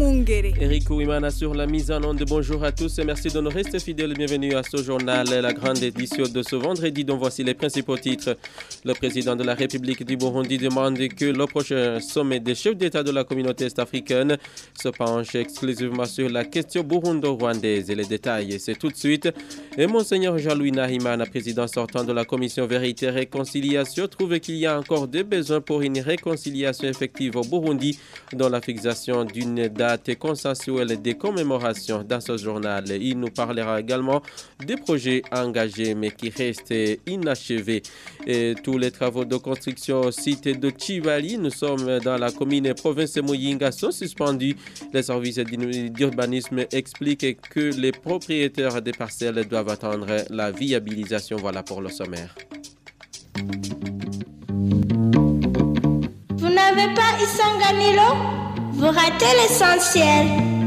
Mwungere. Eric Ouimana sur la mise en onde. Bonjour à tous et merci de nous rester fidèles. Bienvenue à ce journal, la grande édition de ce vendredi dont voici les principaux titres. Le président de la République du Burundi demande que le prochain sommet des chefs d'État de la communauté est-africaine se penche exclusivement sur la question burundo-rwandaise. Et les détails, c'est tout de suite. Et Monseigneur Jean-Louis Nahimana, président sortant de la commission Vérité et Réconciliation, trouve qu'il y a encore des besoins pour une réconciliation effective au Burundi, dont la fixation d'une date consensuelle des commémorations. Dans ce journal, il nous parlera également des projets engagés mais qui restent inachevés. Et tous les travaux de construction au site de Chivali, nous sommes dans la commune et province de Muyinga, sont suspendus. Les services d'urbanisme expliquent que les propriétaires des parcelles doivent attendre la viabilisation. Voilà pour le sommaire. Vous n'avez pas Isanganilo? Vous ratez l'essentiel.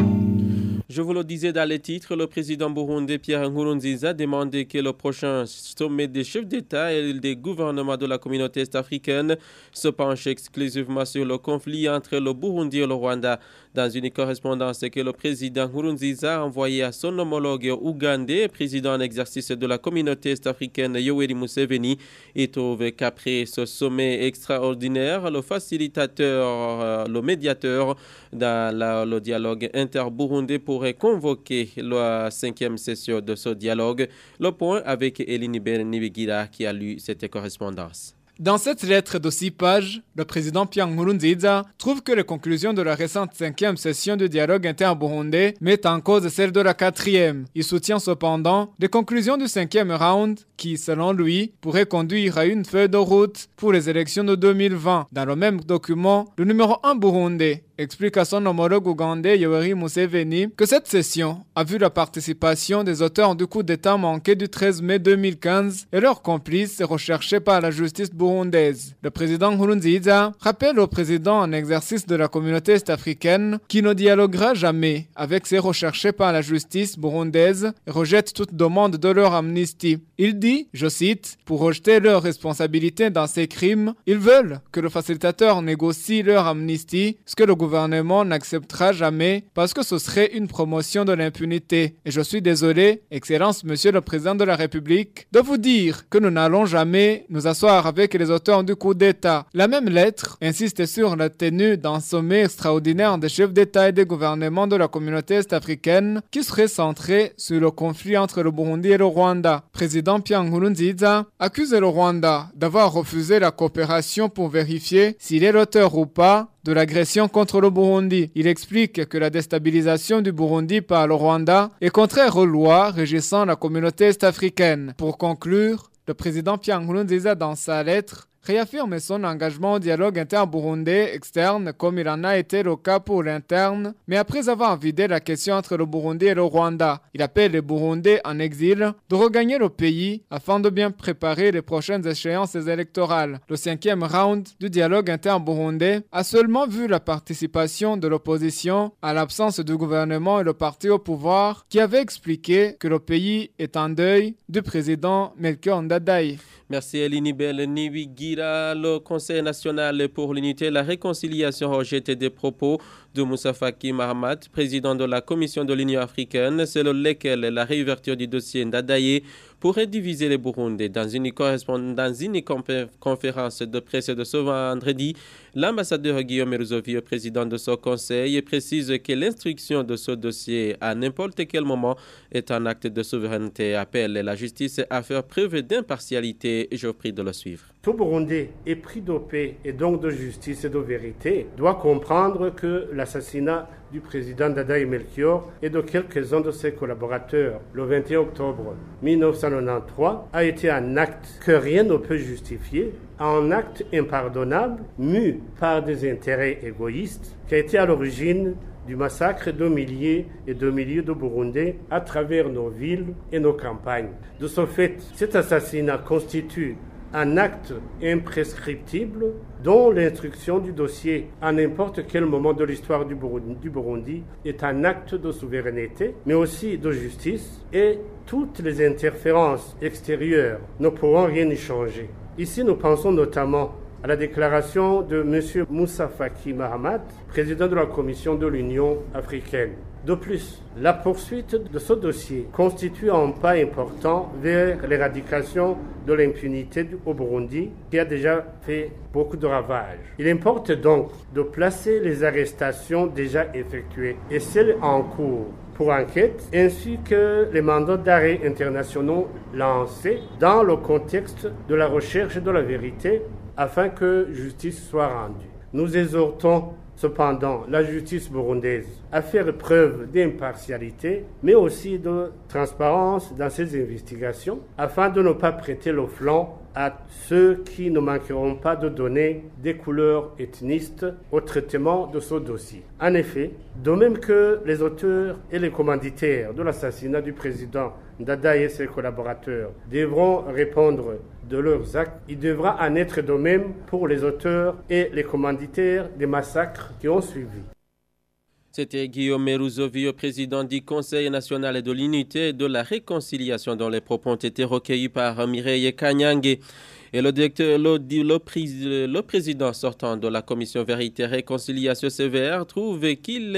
Je vous le disais dans les titres, le président burundais Pierre Nkurunziza demande que le prochain sommet des chefs d'État et des gouvernements de la communauté est-africaine se penche exclusivement sur le conflit entre le Burundi et le Rwanda. Dans une correspondance que le président Nkurunziza a envoyée à son homologue ougandais, président en exercice de la communauté est-africaine Yoweri Museveni, il trouve qu'après ce sommet extraordinaire, le facilitateur, le médiateur dans le dialogue inter-burundais pourrait convoquer la 5e session de ce dialogue. Le point avec Eline Bernibigira qui a lu cette correspondance. Dans cette lettre de 6 pages, le président Pierre Nkurunziza trouve que les conclusions de la récente 5e session du dialogue inter-burundais mettent en cause celle de la 4e. Il soutient cependant les conclusions du 5e round qui, selon lui, pourraient conduire à une feuille de route pour les élections de 2020. Dans le même document, le numéro 1 burundais explique à son homologue ougandais Yoweri Museveni que cette session a vu la participation des auteurs du coup d'État manqué du 13 mai 2015 et leurs complices recherchés par la justice burundaise. Le président Nkurunziza rappelle au président en exercice de la communauté est-africaine qui ne dialoguera jamais avec ces recherchés par la justice burundaise et rejette toute demande de leur amnistie. Il dit, je cite, pour rejeter leurs responsabilités dans ces crimes, ils veulent que le facilitateur négocie leur amnistie, ce que le gouvernement n'acceptera jamais parce que ce serait une promotion de l'impunité. Et je suis désolé, Excellence Monsieur le Président de la République, de vous dire que nous n'allons jamais nous asseoir avec les auteurs du coup d'État. La même lettre insiste sur la tenue d'un sommet extraordinaire des chefs d'État et des gouvernements de la communauté est-africaine qui serait centré sur le conflit entre le Burundi et le Rwanda. Président Pierre Nkurunziza accuse le Rwanda d'avoir refusé la coopération pour vérifier s'il est l'auteur ou pas de l'agression contre le Burundi. Il explique que la déstabilisation du Burundi par le Rwanda est contraire aux lois régissant la communauté est-africaine. Pour conclure, le président Pierre Nkurunziza, dans sa lettre, réaffirme son engagement au dialogue inter-burundais externe comme il en a été le cas pour l'interne, mais après avoir vidé la question entre le Burundi et le Rwanda. Il appelle les Burundais en exil de regagner le pays afin de bien préparer les prochaines échéances électorales. Le 5e round du dialogue inter-burundais a seulement vu la participation de l'opposition à l'absence du gouvernement et le parti au pouvoir qui avait expliqué que le pays est en deuil du président Melchior Ndadaye. Merci Eline Bernibigira. Le Conseil national pour l'unité et la réconciliation rejette des propos de Moussa Faki Mahamat, président de la Commission de l'Union africaine, selon lesquels la réouverture du dossier Ndadaye pourrait diviser les Burundais. Dans une conférence de presse de ce vendredi, l'ambassadeur Guillaume Rouzovi, président de ce conseil, précise que l'instruction de ce dossier à n'importe quel moment est un acte de souveraineté et appelle la justice à faire preuve d'impartialité. Je vous prie de le suivre. Tout Burundais épris de paix et donc de justice et de vérité doit comprendre que l'assassinat du président Ndadaye Melchior et de quelques-uns de ses collaborateurs le 21 octobre 1993 a été un acte que rien ne peut justifier, un acte impardonnable, mu par des intérêts égoïstes, qui a été à l'origine du massacre de milliers et de milliers de Burundais à travers nos villes et nos campagnes. De ce fait, cet assassinat constitue un acte imprescriptible dont l'instruction du dossier à n'importe quel moment de l'histoire du Burundi est un acte de souveraineté, mais aussi de justice, et toutes les interférences extérieures ne pourront rien y changer. Ici, nous pensons notamment à la déclaration de M. Moussa Faki Mahamat, président de la Commission de l'Union africaine. De plus, la poursuite de ce dossier constitue un pas important vers l'éradication de l'impunité au Burundi qui a déjà fait beaucoup de ravages. Il importe donc de placer les arrestations déjà effectuées et celles en cours pour enquête, ainsi que les mandats d'arrêt internationaux lancés dans le contexte de la recherche de la vérité afin que justice soit rendue. Nous exhortons cependant la justice burundaise à faire preuve d'impartialité, mais aussi de transparence dans ses investigations, afin de ne pas prêter le flanc à ceux qui ne manqueront pas de donner des couleurs ethnistes au traitement de ce dossier. En effet, de même que les auteurs et les commanditaires de l'assassinat du président Dada et ses collaborateurs devront répondre de leurs actes, il devra en être de même pour les auteurs et les commanditaires des massacres qui ont suivi. C'était Guillaume Merouzovi, président du Conseil national de l'unité et de la réconciliation, dont les propos ont été recueillis par Mireille Kanyangé. Et le président sortant de la commission Vérité et Réconciliation CVR trouve qu'il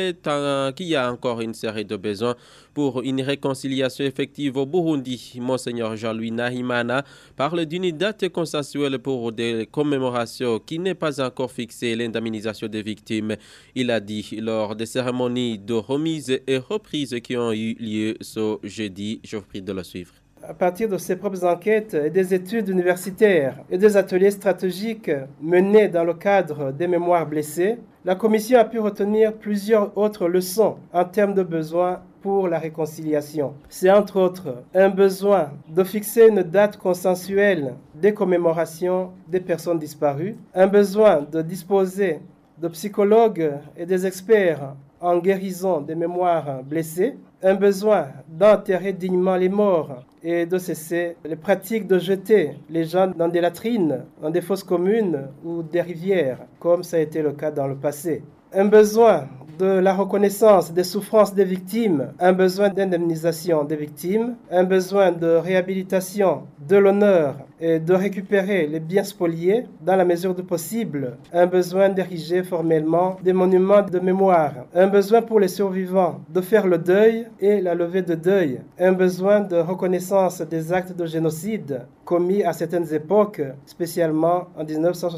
y a encore une série de besoins pour une réconciliation effective au Burundi. Monseigneur Jean-Louis Nahimana parle d'une date consensuelle pour des commémorations qui n'est pas encore fixée, l'indemnisation des victimes. Il a dit lors des cérémonies de remise et reprise qui ont eu lieu ce jeudi. Je vous prie de le suivre. À partir de ses propres enquêtes et des études universitaires et des ateliers stratégiques menés dans le cadre des mémoires blessées, la Commission a pu retenir plusieurs autres leçons en termes de besoins pour la réconciliation. C'est entre autres un besoin de fixer une date consensuelle des commémorations des personnes disparues, un besoin de disposer de psychologues et des experts en guérison des mémoires blessées, un besoin d'enterrer dignement les morts et de cesser les pratiques de jeter les gens dans des latrines, dans des fosses communes ou des rivières, comme ça a été le cas dans le passé. Un besoin de la reconnaissance des souffrances des victimes, un besoin d'indemnisation des victimes, un besoin de réhabilitation de l'honneur et de récupérer les biens spoliés dans la mesure du possible, un besoin d'ériger formellement des monuments de mémoire, un besoin pour les survivants de faire le deuil et la levée de deuil, un besoin de reconnaissance des actes de génocide commis à certaines époques, spécialement en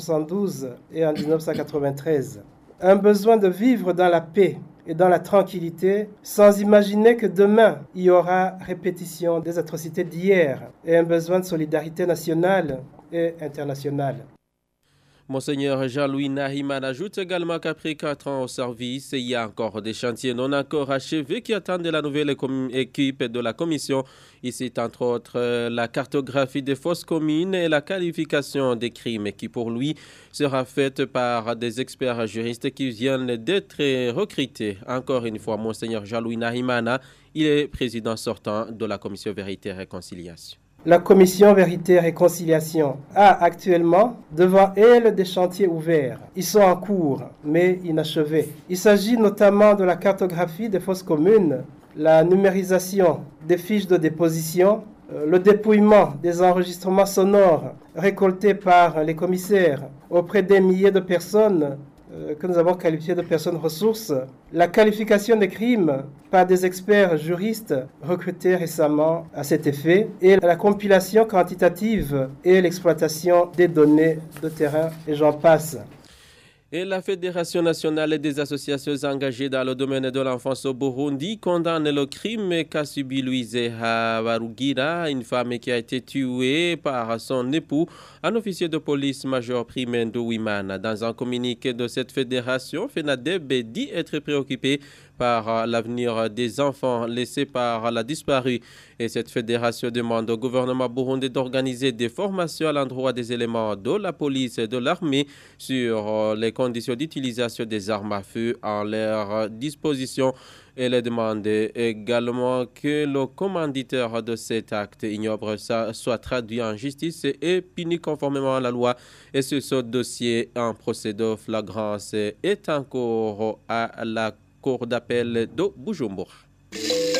1972 et en 1993. Un besoin de vivre dans la paix et dans la tranquillité, sans imaginer que demain, il y aura répétition des atrocités d'hier, et un besoin de solidarité nationale et internationale. Monseigneur Jean-Louis Nahiman ajoute également qu'après 4 ans au service, il y a encore des chantiers non encore achevés qui attendent la nouvelle équipe de la commission. Ici, entre autres, la cartographie des fosses communes et la qualification des crimes qui, pour lui, sera faite par des experts juristes qui viennent d'être recrutés. Encore une fois, Monseigneur Jean-Louis Nahimana, il est président sortant de la commission Vérité et Réconciliation. La commission Vérité et Réconciliation a actuellement devant elle des chantiers ouverts. Ils sont en cours, mais inachevés. Il s'agit notamment de la cartographie des fosses communes, la numérisation des fiches de déposition, le dépouillement des enregistrements sonores récoltés par les commissaires auprès des milliers de personnes que nous avons qualifiées de personnes ressources, la qualification des crimes par des experts juristes recrutés récemment à cet effet, et la compilation quantitative et l'exploitation des données de terrain, et j'en passe. Et la Fédération nationale des associations engagées dans le domaine de l'enfance au Burundi condamne le crime qu'a subi Louise Habarugira, une femme qui a été tuée par son époux, un officier de police major Primendo Wimana. Dans un communiqué de cette fédération, FENADEB dit être préoccupé par l'avenir des enfants laissés par la disparue. Et cette fédération demande au gouvernement burundais d'organiser des formations à l'endroit des éléments de la police et de l'armée sur les conditions d'utilisation des armes à feu en leur disposition. Elle demande également que le commanditaire de cet acte ignoble soit traduit en justice et puni conformément à la loi. Et ce dossier en procès de flagrance est encore à la Cour d'appel de Bujumbura.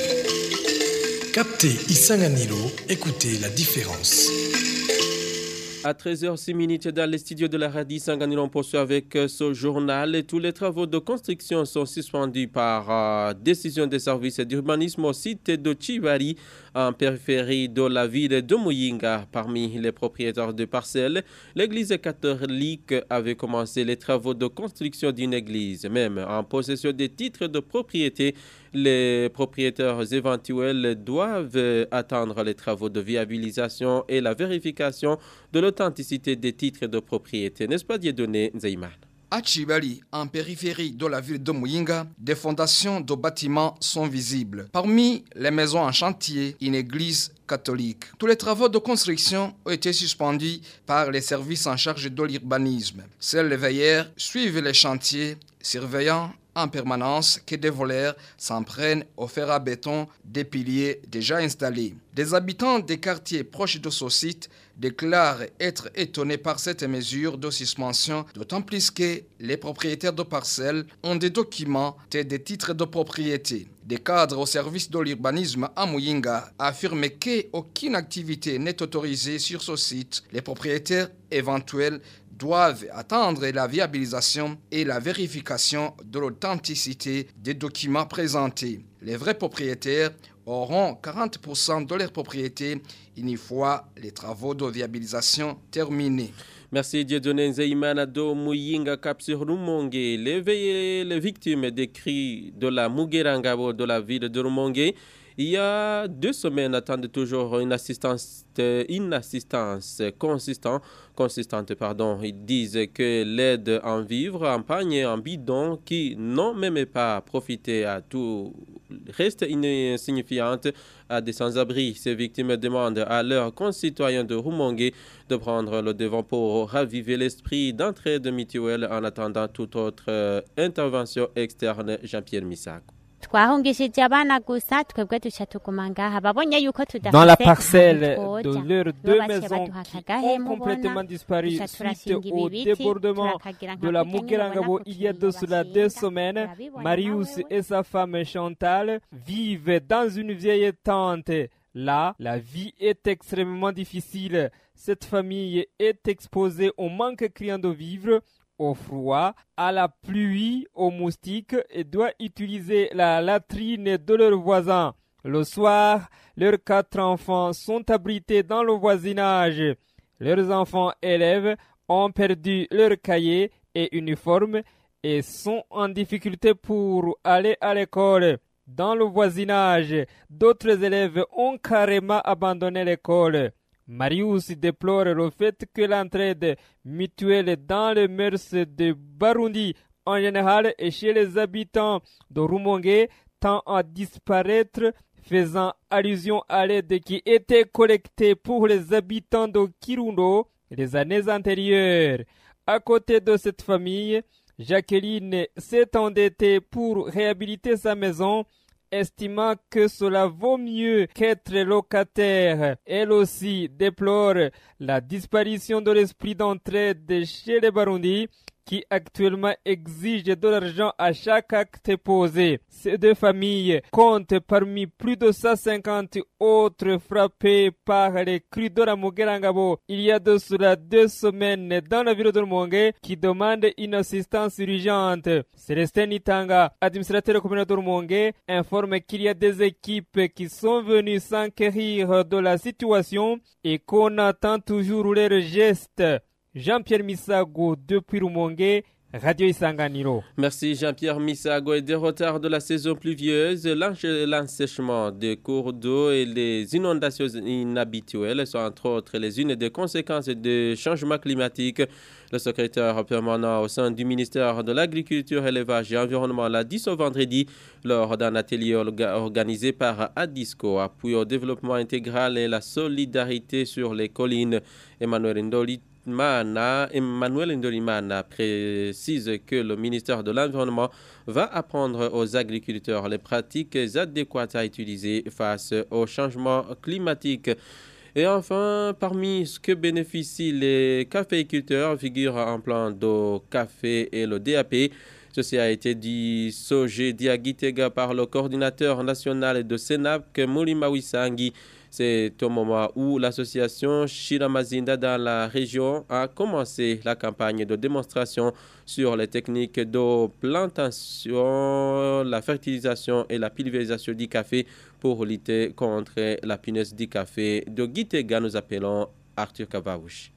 Captez Isanganilo, écoutez la différence. À 13h06 dans les studios de la radio Sangani, on poursuit avec ce journal. Tous les travaux de construction sont suspendus par décision des services d'urbanisme au site de Chivari, en périphérie de la ville de Muyinga. Parmi les propriétaires de parcelles, l'église catholique avait commencé les travaux de construction d'une église. Même en possession des titres de propriété, les propriétaires éventuels doivent attendre les travaux de viabilisation et la vérification de l'authenticité des titres de propriété. N'est-ce pas, Dieudonné Nzeyman? À Chibali, en périphérie de la ville de Muyinga, des fondations de bâtiments sont visibles. Parmi les maisons en chantier, une église catholique. Tous les travaux de construction ont été suspendus par les services en charge de l'urbanisme. Seuls les veilleurs suivent les chantiers, surveillant en permanence que des voleurs s'en prennent au fer à béton des piliers déjà installés. Des habitants des quartiers proches de ce site déclarent être étonnés par cette mesure de suspension, d'autant plus que les propriétaires de parcelles ont des documents et des titres de propriété. Des cadres au service de l'urbanisme à Muyinga affirment qu'aucune activité n'est autorisée sur ce site. Les propriétaires éventuels doivent attendre la viabilisation et la vérification de l'authenticité des documents présentés. Les vrais propriétaires auront 40% de leur propriété une fois les travaux de viabilisation terminés. Merci Dieudonné Nzeyimana do Muyinga Cap sur Rumongue. Les victimes des cris de la Mugerangabo de la ville de Rumongue, il y a 2 semaines, attendent toujours une assistance consistante. Ils disent que l'aide en vivres, en panier, en bidon, qui n'ont même pas profité à tout, reste insignifiante à des sans-abri. Ces victimes demandent à leurs concitoyens de Rumongue de prendre le devant pour raviver l'esprit d'entraide mutuelle en attendant toute autre intervention externe. Jean-Pierre Missac. Dans la parcelle de leurs 2 maisons qui ont complètement disparu suite au débordement de la Mugerangabo il y a de cela 2 semaines, Marius et sa femme Chantal vivent dans une vieille tente. Là, la vie est extrêmement difficile. Cette famille est exposée au manque criant de vivres, au froid, à la pluie, aux moustiques et doit utiliser la latrine de leurs voisins. Le soir, leurs 4 enfants sont abrités dans le voisinage. Leurs enfants élèves ont perdu leurs cahiers et uniformes et sont en difficulté pour aller à l'école. Dans le voisinage, d'autres élèves ont carrément abandonné l'école. Marius déplore le fait que l'entraide mutuelle dans les mœurs de Barundi en général et chez les habitants de Rumongue tend à disparaître, faisant allusion à l'aide qui était collectée pour les habitants de Kirundo les années antérieures. À côté de cette famille, Jacqueline s'est endettée pour réhabiliter sa maison, estimant que cela vaut mieux qu'être locataire. Elle aussi déplore la disparition de l'esprit d'entraide chez les Barundi qui actuellement exigent de l'argent à chaque acte posé. Ces 2 familles comptent parmi plus de 150 autres frappées par les crues de la Mugerangabo il y a de cela 2 semaines dans la ville de Rumongue qui demandent une assistance urgente. Célestin Nitanga, administrateur communal de Rumongue, informe qu'il y a des équipes qui sont venues s'enquérir de la situation et qu'on attend toujours leurs gestes. Jean-Pierre Misago depuis Rumongue, Radio Isanganiro. Merci Jean-Pierre Misago. Et des retards de la saison pluvieuse, l'ensèchement des cours d'eau et les inondations inhabituelles sont entre autres les unes des conséquences des changements climatiques. Le secrétaire permanent au sein du ministère de l'Agriculture, Élevage et Environnement l'a dit ce vendredi lors d'un atelier organisé par ADISCO, appui au développement intégral et la solidarité sur les collines. Emmanuel Ndolimana précise que le ministère de l'Environnement va apprendre aux agriculteurs les pratiques adéquates à utiliser face au changement climatique. Et enfin, parmi ce que bénéficient les caféiculteurs figurent un plan de café et le DAP. Ceci a été dit ce jeudi à Gitega par le coordinateur national de Sénac, Mulima Wisangi. C'est au moment où l'association Shiramazinda dans la région a commencé la campagne de démonstration sur les techniques de plantation, la fertilisation et la pulvérisation du café pour lutter contre la punaise du café. De Gitega, nous appelons Arthur Kavauchi.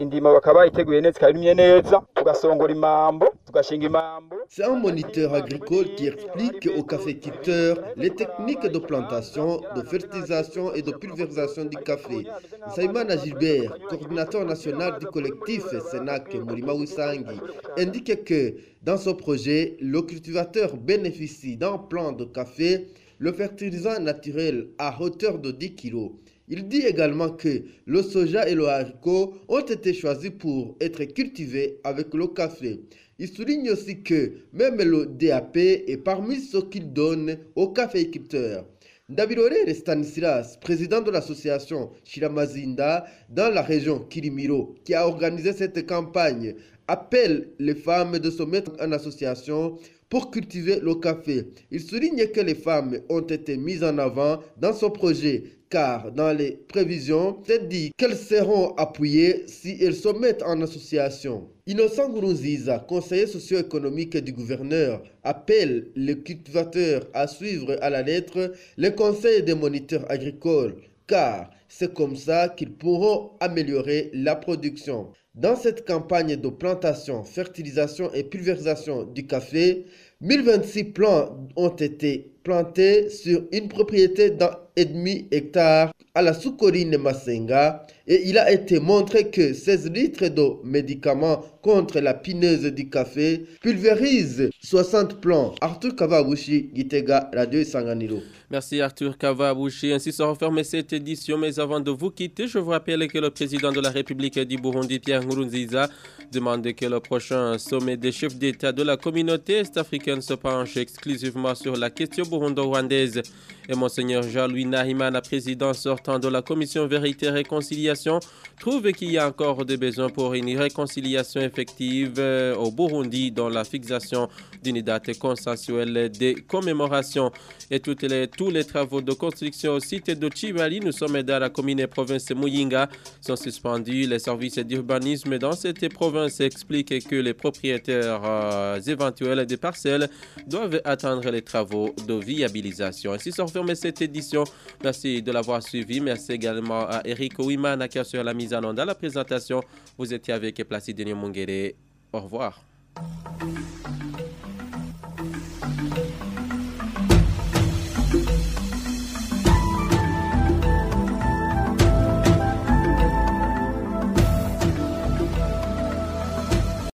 C'est un moniteur agricole qui explique aux caféiculteurs les techniques de plantation, de fertilisation et de pulvérisation du café. Saïmana Gilbert, coordinateur national du collectif Sénac Mulima Wisangi, indique que dans ce projet, le cultivateur bénéficie d'un plan de café, le fertilisant naturel à hauteur de 10 kg. Il dit également que le soja et le haricot ont été choisis pour être cultivés avec le café. Il souligne aussi que même le DAP est parmi ceux qu'il donne aux caféiculteurs. Ndabirore Stanislas, président de l'association Shiramazinda dans la région Kirimiro, qui a organisé cette campagne, appelle les femmes de se mettre en association pour cultiver le café. Il souligne que les femmes ont été mises en avant dans ce projet, car dans les prévisions, c'est dit qu'elles seront appuyées si elles se mettent en association. Innocent Gourouziza, conseiller socio-économique du gouverneur, appelle les cultivateurs à suivre à la lettre les conseils des moniteurs agricoles, car c'est comme ça qu'ils pourront améliorer la production. Dans cette campagne de plantation, fertilisation et pulvérisation du café, 1026 plants ont été plantés sur une propriété d'1,5 hectare à la Soukorine Masenga, et il a été montré que 16 litres de médicaments contre la punaise du café pulvérisent 60 plants. Arthur Kavauchi, Gitega, Radio Isanganiro. Merci Arthur Kavauchi. Ainsi se referme cette édition. Mais avant de vous quitter, je vous rappelle que le président de la République du Burundi, Pierre Nkurunziza, demande que le prochain sommet des chefs d'État de la communauté est-africaine se penche exclusivement sur la question burundo-rwandaise. Et Monseigneur Jean-Louis Nahimana, président sortant de la commission Vérité et Réconciliation, trouve qu'il y a encore des besoins pour une réconciliation effective au Burundi dans la fixation d'une date consensuelle des commémorations. Et tous les travaux de construction au site de Chibali, nous sommes dans la commune et province Muyinga, sont suspendus. Les services d'urbanisme dans cette province expliquent que les propriétaires éventuels des parcelles doivent attendre les travaux de viabilisation. Ainsi se referme cette édition. Merci de l'avoir suivi. Merci également à Eric Ouimana qui assure la mise en onde à la présentation. Vous étiez avec Placide Nyamongere. Au revoir.